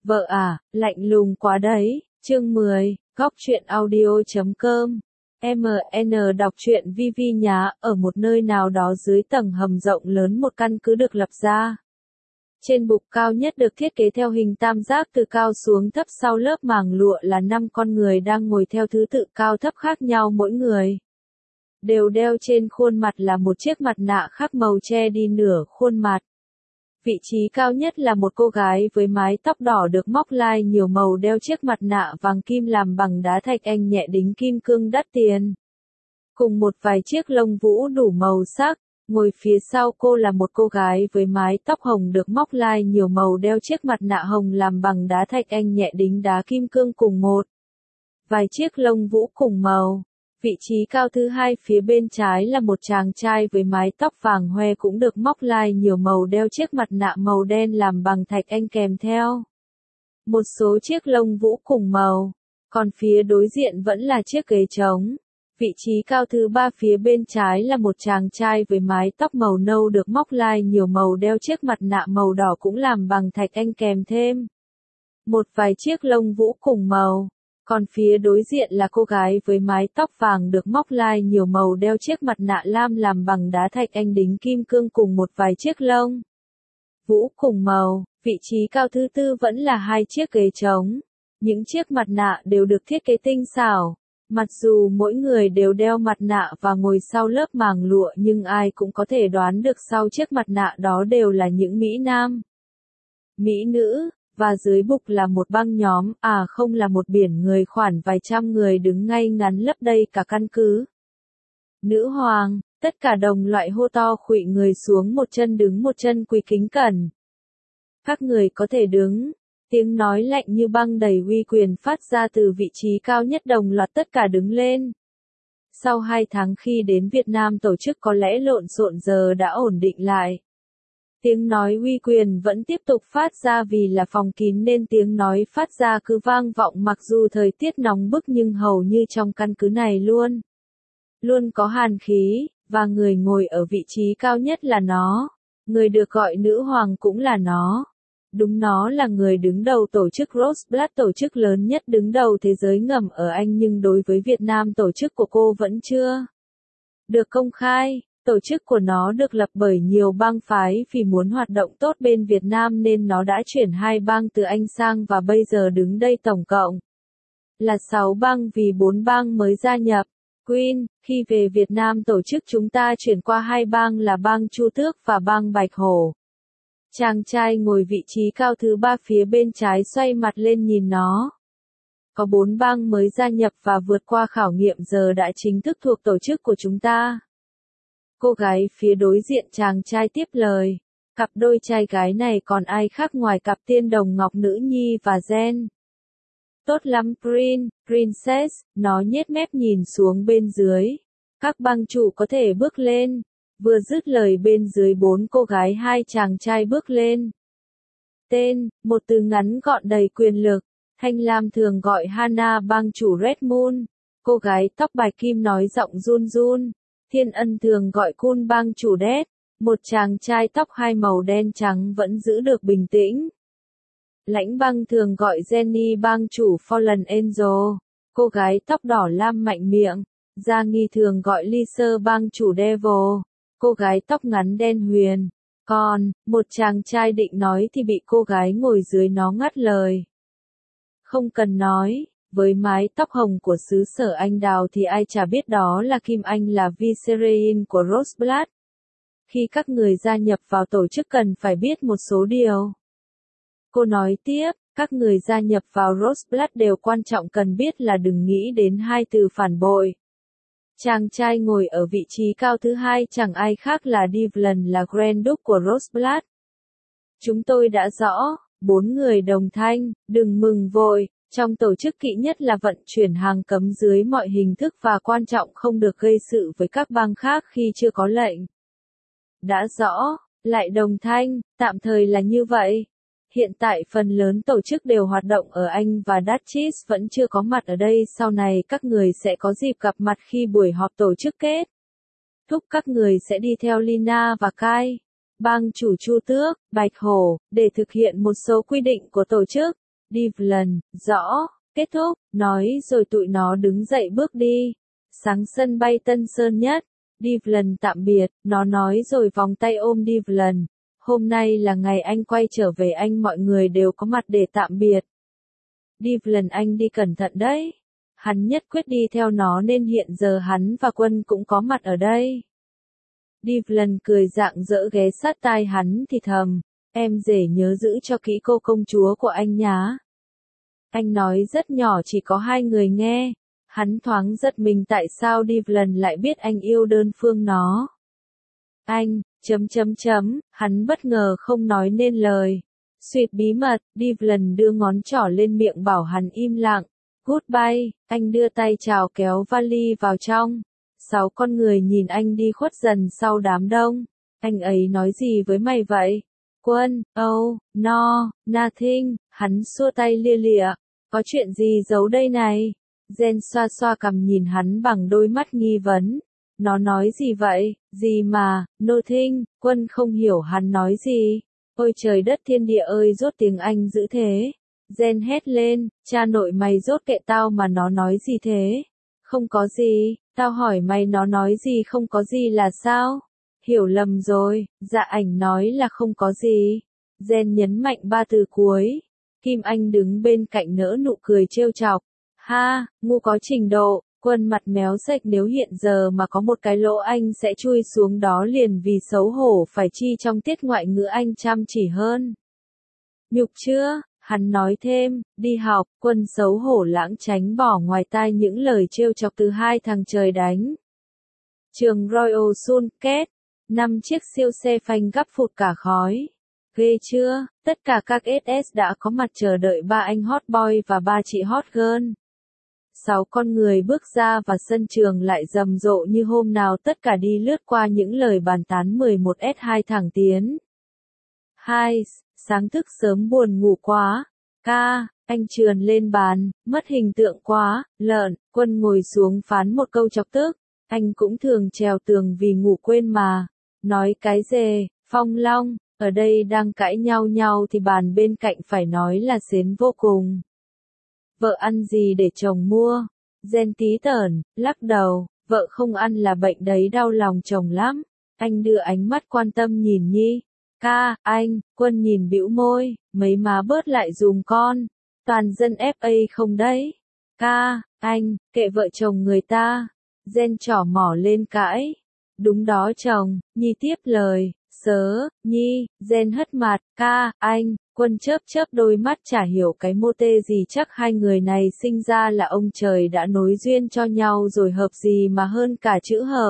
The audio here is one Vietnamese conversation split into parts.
Vợ à, lạnh lùng quá đấy. Chương 10, Góc truyện audio.com. MN đọc truyện VV nhá, ở một nơi nào đó dưới tầng hầm rộng lớn một căn cứ được lập ra. Trên bục cao nhất được thiết kế theo hình tam giác từ cao xuống thấp, sau lớp màng lụa là 5 con người đang ngồi theo thứ tự cao thấp khác nhau, mỗi người đều đeo trên khuôn mặt là một chiếc mặt nạ khác màu che đi nửa khuôn mặt. Vị trí cao nhất là một cô gái với mái tóc đỏ được móc lai nhiều màu, đeo chiếc mặt nạ vàng kim làm bằng đá thạch anh nhẹ đính kim cương đắt tiền, cùng một vài chiếc lông vũ đủ màu sắc. Ngồi phía sau cô là một cô gái với mái tóc hồng được móc lai nhiều màu, đeo chiếc mặt nạ hồng làm bằng đá thạch anh nhẹ đính đá kim cương cùng một vài chiếc lông vũ cùng màu. Vị trí cao thứ hai phía bên trái là một chàng trai với mái tóc vàng hoe cũng được móc lai nhiều màu, đeo chiếc mặt nạ màu đen làm bằng thạch anh kèm theo một số chiếc lông vũ cùng màu. Còn phía đối diện vẫn là chiếc ghế trống. Vị trí cao thứ ba phía bên trái là một chàng trai với mái tóc màu nâu được móc lai nhiều màu, đeo chiếc mặt nạ màu đỏ cũng làm bằng thạch anh kèm thêm một vài chiếc lông vũ cùng màu. Còn phía đối diện là cô gái với mái tóc vàng được móc lai nhiều màu, đeo chiếc mặt nạ lam làm bằng đá thạch anh đính kim cương cùng một vài chiếc lông vũ cùng màu. Vị trí cao thứ tư vẫn là hai chiếc ghế trống. Những chiếc mặt nạ đều được thiết kế tinh xảo. Mặc dù mỗi người đều đeo mặt nạ và ngồi sau lớp màng lụa, nhưng ai cũng có thể đoán được sau chiếc mặt nạ đó đều là những mỹ nam, mỹ nữ. Và dưới bục là một băng nhóm, không là một biển người, khoảng vài trăm người đứng ngay ngắn lấp đầy cả căn cứ. Nữ hoàng, tất cả đồng loại hô to, khuỵu người xuống, một chân đứng một chân quỳ kính cẩn. Các người có thể đứng. Tiếng nói lạnh như băng đầy uy quyền phát ra từ vị trí cao nhất, đồng loạt tất cả đứng lên. Sau 2 tháng khi đến Việt Nam tổ chức có lẽ lộn xộn, giờ đã ổn định lại. Tiếng nói uy quyền vẫn tiếp tục phát ra, vì là phòng kín nên tiếng nói phát ra cứ vang vọng mặc dù thời tiết nóng bức, nhưng hầu như trong căn cứ này luôn có hàn khí, và người ngồi ở vị trí cao nhất là nó. Người được gọi nữ hoàng cũng là nó. Đúng, nó là người đứng đầu tổ chức Roseblood, tổ chức lớn nhất đứng đầu thế giới ngầm ở Anh, nhưng đối với Việt Nam tổ chức của cô vẫn chưa được công khai. Tổ chức của nó được lập bởi nhiều bang phái, vì muốn hoạt động tốt bên Việt Nam nên nó đã chuyển 2 bang từ Anh sang, và bây giờ đứng đây tổng cộng là 6 bang vì 4 bang mới gia nhập. Queen, khi về Việt Nam tổ chức chúng ta chuyển qua 2 bang là bang Chu Tước và bang Bạch Hổ. Chàng trai ngồi vị trí cao thứ 3 phía bên trái xoay mặt lên nhìn nó. Có 4 bang mới gia nhập và vượt qua khảo nghiệm, giờ đã chính thức thuộc tổ chức của chúng ta. Cô gái phía đối diện chàng trai tiếp lời. Cặp đôi trai gái này còn ai khác ngoài cặp tiên đồng Ngọc Nữ Nhi và Jen. Tốt lắm Princess, nó nhếch mép nhìn xuống bên dưới. Các bang chủ có thể bước lên. Vừa dứt lời bên dưới 4 cô gái 2 chàng trai bước lên. Tên, một từ ngắn gọn đầy quyền lực. Thanh Lam thường gọi Hannah bang chủ Red Moon. Cô gái tóc bạch kim nói giọng run run. Thiên Ân thường gọi Kun bang chủ Death. Một chàng trai tóc 2 màu đen trắng vẫn giữ được bình tĩnh. Lãnh băng thường gọi Jenny bang chủ Fallen Angel. Cô gái tóc đỏ lam mạnh miệng. Gia Nghi thường gọi Lisa bang chủ Devil. Cô gái tóc ngắn đen huyền. Còn, một chàng trai định nói thì bị cô gái ngồi dưới nó ngắt lời. Không cần nói, với mái tóc hồng của xứ sở anh đào thì ai chả biết đó là Kim Anh, là Vicereine của Roseblood. Khi các người gia nhập vào tổ chức cần phải biết một số điều. Cô nói tiếp, các người gia nhập vào Roseblood đều quan trọng cần biết là đừng nghĩ đến 2 từ phản bội. Chàng trai ngồi ở vị trí cao thứ 2 chẳng ai khác là Devlin, là Grand Duke của Roseblood. Chúng tôi đã rõ, 4 người đồng thanh, đừng mừng vội. Trong tổ chức kỵ nhất là vận chuyển hàng cấm dưới mọi hình thức, và quan trọng không được gây sự với các bang khác khi chưa có lệnh. Đã rõ, lại đồng thanh, tạm thời là như vậy. Hiện tại phần lớn tổ chức đều hoạt động ở Anh và Duchess vẫn chưa có mặt ở đây, sau này các người sẽ có dịp gặp mặt khi buổi họp tổ chức kết thúc. Các người sẽ đi theo Lina và Kai, bang chủ Chu Tước, Bạch Hổ, để thực hiện một số quy định của tổ chức. Devlin, rõ, kết thúc, nói rồi tụi nó đứng dậy bước đi. Sáng sân bay Tân Sơn Nhất. Devlin tạm biệt, nó nói rồi vòng tay ôm Devlin. Hôm nay là ngày anh quay trở về, anh mọi người đều có mặt để tạm biệt. Devlin, anh đi cẩn thận đấy. Hắn nhất quyết đi theo nó nên hiện giờ hắn và Quân cũng có mặt ở đây. Devlin cười rạng rỡ ghé sát tai hắn thì thầm, em rể nhớ giữ cho kỹ cô công chúa của anh nhá. Anh nói rất nhỏ chỉ có hai người nghe. Hắn thoáng giật mình tại sao Devlin lại biết anh yêu đơn phương nó. Anh, hắn bất ngờ không nói nên lời. Suyệt bí mật, Devlin đưa ngón trỏ lên miệng bảo hắn im lặng. Goodbye, anh đưa tay chào kéo vali vào trong. 6 con người nhìn anh đi khuất dần sau đám đông. Anh ấy nói gì với mày vậy? Quân, oh, no, nothing, hắn xua tay lia lịa. Có chuyện gì giấu đây này? Jen xoa xoa cằm nhìn hắn bằng đôi mắt nghi vấn. Nó nói gì vậy? Gì mà, nothing, Quân không hiểu hắn nói gì. Ôi trời đất thiên địa ơi, rốt tiếng Anh dữ thế. Jen hét lên, cha nội mày rốt kệ tao mà nó nói gì thế? Không có gì, tao hỏi mày nó nói gì không có gì là sao? Hiểu lầm rồi, dạ ảnh nói là không có gì. Jen nhấn mạnh 3 từ cuối. Kim Anh đứng bên cạnh nở nụ cười trêu chọc. Ha, ngu có trình độ. Quân mặt méo sạch, nếu hiện giờ mà có một cái lỗ anh sẽ chui xuống đó liền vì xấu hổ phải chi trong tiết ngoại ngữ anh chăm chỉ hơn. Nhục chưa? Hắn nói thêm, đi học. Quân xấu hổ lãng tránh bỏ ngoài tai những lời trêu chọc từ hai thằng trời đánh. Trường Royal Sunket, 5 chiếc siêu xe phanh gấp phụt cả khói. Ghê chưa? Tất cả các SS đã có mặt chờ đợi 3 anh hot boy và 3 chị hot girl. 6 con người bước ra và sân trường lại rầm rộ như hôm nào, tất cả đi lướt qua những lời bàn tán 11S2 thẳng tiến. 2. Sáng thức sớm buồn ngủ quá. Ca, anh trườn lên bàn, mất hình tượng quá, lợn. Quân ngồi xuống phán một câu chọc tức. Anh cũng thường trèo tường vì ngủ quên mà. Nói cái dề, Phong Long, ở đây đang cãi nhau thì bàn bên cạnh phải nói là xến vô cùng. Vợ ăn gì để chồng mua? Jen tí tởn, lắc đầu, vợ không ăn là bệnh đấy, đau lòng chồng lắm. Anh đưa ánh mắt quan tâm nhìn Nhi. Ca, anh. Quân nhìn bĩu môi, mấy má bớt lại dùm con. Toàn dân FA không đấy. Ca, anh, kệ vợ chồng người ta. Jen trỏ mỏ lên cãi. Đúng đó chồng, Nhi tiếp lời. Sớ, Nhi, Jen hất mặt. Ca, anh. Quân chớp đôi mắt chả hiểu cái mô tê gì, chắc hai người này sinh ra là ông trời đã nối duyên cho nhau rồi, hợp gì mà hơn cả chữ hợp.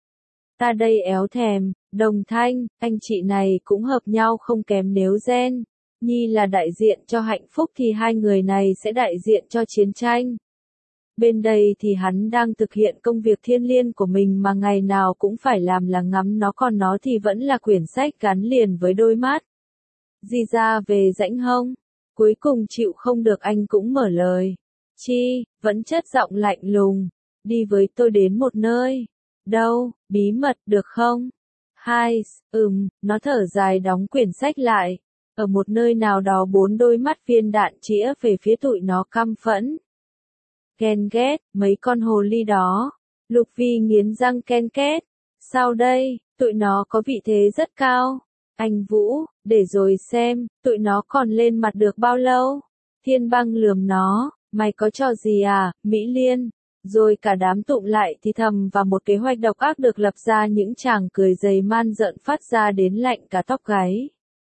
Ta đây éo thèm, đồng thanh, anh chị này cũng hợp nhau không kém, nếu Jen Nhi là đại diện cho hạnh phúc thì hai người này sẽ đại diện cho chiến tranh. Bên đây thì hắn đang thực hiện công việc thiêng liêng của mình mà ngày nào cũng phải làm là ngắm nó, còn nó thì vẫn là quyển sách gắn liền với đôi mắt. Di ra về rãnh hông. Cuối cùng chịu không được anh cũng mở lời. Chi, vẫn chất giọng lạnh lùng. Đi với tôi đến một nơi. Đâu, bí mật được không? 2. Nó thở dài đóng quyển sách lại. Ở một nơi nào đó 4 đôi mắt viên đạn chĩa về phía tụi nó căm phẫn. Ghen ghét, mấy con hồ ly đó. Lục Vi nghiến răng ken két. Sao đây, tụi nó có vị thế rất cao. Anh Vũ, để rồi xem, tụi nó còn lên mặt được bao lâu? Thiên Băng lườm nó, mày có trò gì à, Mỹ Liên? Rồi cả đám tụm lại thì thầm, và một kế hoạch độc ác được lập ra, những chàng cười dày man rợn phát ra đến lạnh cả tóc gáy.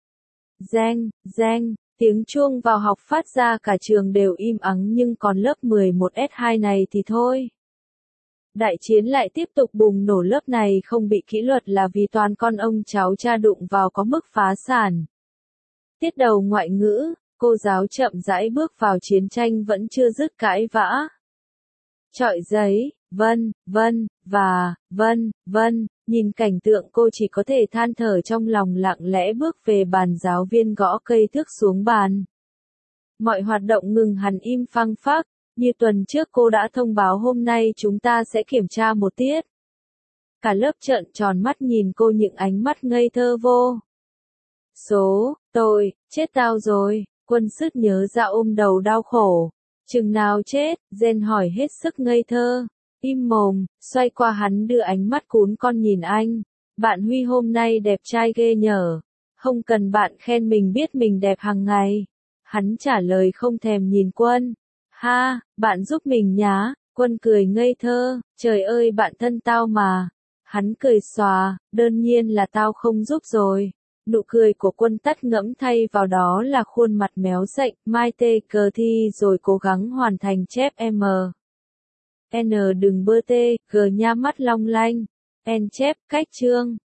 Reng, tiếng chuông vào học phát ra, cả trường đều im ắng, nhưng còn lớp 11S2 này thì thôi. Đại chiến lại tiếp tục bùng nổ, lớp này không bị kỷ luật là vì toàn con ông cháu cha đụng vào có mức phá sản. Tiết đầu ngoại ngữ, cô giáo chậm rãi bước vào, chiến tranh vẫn chưa dứt cãi vã. Chọi giấy, vân, nhìn cảnh tượng cô chỉ có thể than thở trong lòng, lặng lẽ bước về bàn, giáo viên gõ cây thước xuống bàn. Mọi hoạt động ngừng hẳn, im phăng phắc. Như tuần trước cô đã thông báo, hôm nay chúng ta sẽ kiểm tra một tiết. Cả lớp trợn tròn mắt nhìn cô, những ánh mắt ngây thơ vô số. Chết tao rồi. Quân sứt nhớ ra ôm đầu đau khổ. Chừng nào chết, Jen hỏi hết sức ngây thơ. Im mồm, xoay qua hắn đưa ánh mắt cún con nhìn anh. Bạn Huy hôm nay đẹp trai ghê nhở. Không cần bạn khen mình biết mình đẹp hàng ngày. Hắn trả lời không thèm nhìn Quân. Ha, bạn giúp mình nhá. Quân cười ngây thơ. Trời ơi bạn thân tao mà. Hắn cười xòa, đơn nhiên là tao không giúp rồi. Nụ cười của Quân tắt ngẫm, thay vào đó là khuôn mặt méo sệch, mai tê cờ thi rồi cố gắng hoàn thành chép M. N đừng bơ tê, G nha mắt long lanh. N chép, cách chương.